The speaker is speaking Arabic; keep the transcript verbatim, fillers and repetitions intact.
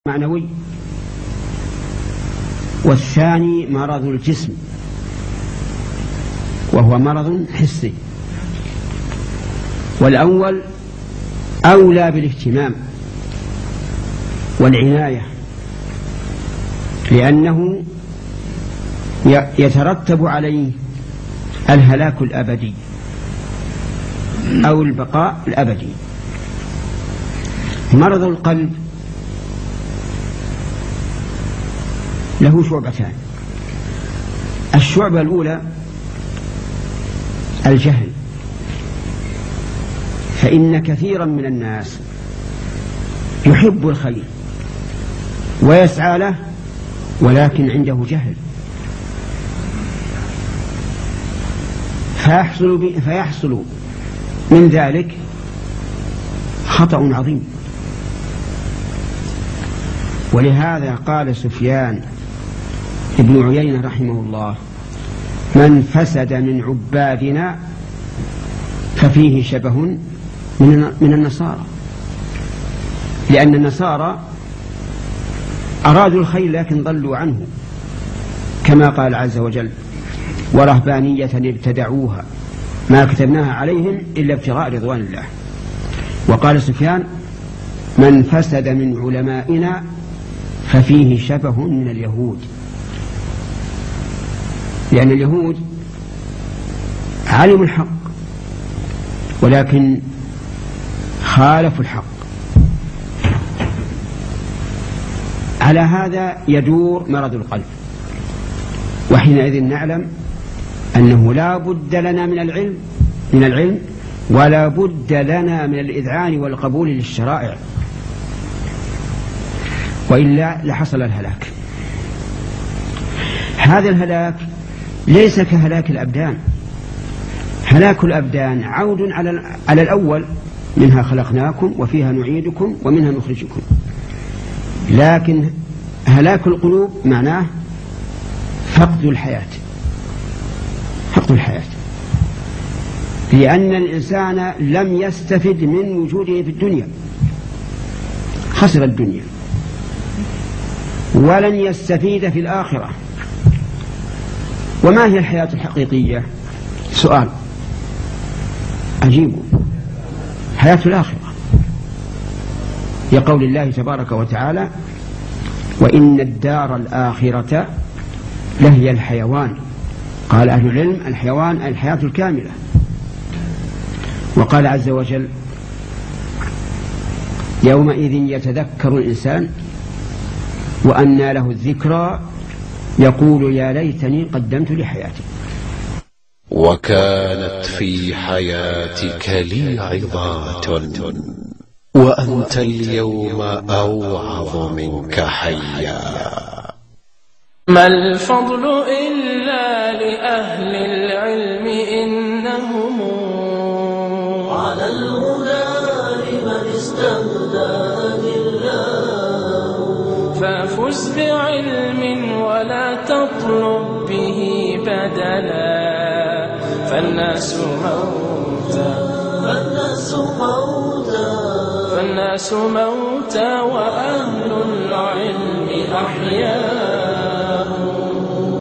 معنوي، والثاني مرض الجسم وهو مرض حسي. والأول أولى بالاهتمام والعناية، لأنه يترتب عليه الهلاك الأبدي أو البقاء الأبدي. مرض القلب له شعبتان. الشعبة الأولى الجهل، فإن كثيرا من الناس يحب الخير ويسعى له ولكن عنده جهل، فيحصل, فيحصل من ذلك خطأ عظيم. ولهذا قال سفيان ابن عيينة رحمه الله: من فسد من عبادنا ففيه شبه من النصارى، لأن النصارى أرادوا الخير لكن ضلوا عنه، كما قال عز وجل: ورهبانية ابتدعوها ما كتبناها عليهم إلا ابتغاء رضوان الله. وقال سفيان: من فسد من علمائنا ففيه شبه من اليهود، لأن اليهود علموا الحق ولكن خالفوا الحق. على هذا يدور مرض القلب، وحينئذ نعلم أنه لا بد لنا من العلم من العلم ولا بد لنا من الإذعان والقبول للشرائع، وإلا لحصل الهلاك. هذا الهلاك ليس كهلاك الأبدان. هلاك الأبدان عود على على الأول: منها خلقناكم وفيها نعيدكم ومنها نخرجكم. لكن هلاك القلوب معناه فقد الحياة، فقد الحياة، لأن الإنسان لم يستفد من وجوده في الدنيا، خسر الدنيا، ولن يستفيد في الآخرة. وما هي الحياة الحقيقية؟ سؤال أجيبه: حياة الآخرة، لقول الله تبارك وتعالى: وإن الدار الآخرة لهي الحيوان. قال أهل العلم: الحيوان الحياة الكاملة. وقال عز وجل: يومئذ يتذكر الإنسان وأنى له الذكرى يقول يا ليتني قدمت لحياتي. وكانت في حياتك لي عظات وأنت اليوم أوعظ منك حيا. ما الفضل إلا لأهل العلم إنهم على الهدى لمن استهدى الله. فافز بعلم ولا تطلب به بدلا، فالناس موتى فالناس موتى فالناس موتى وأهل العلم أحياء.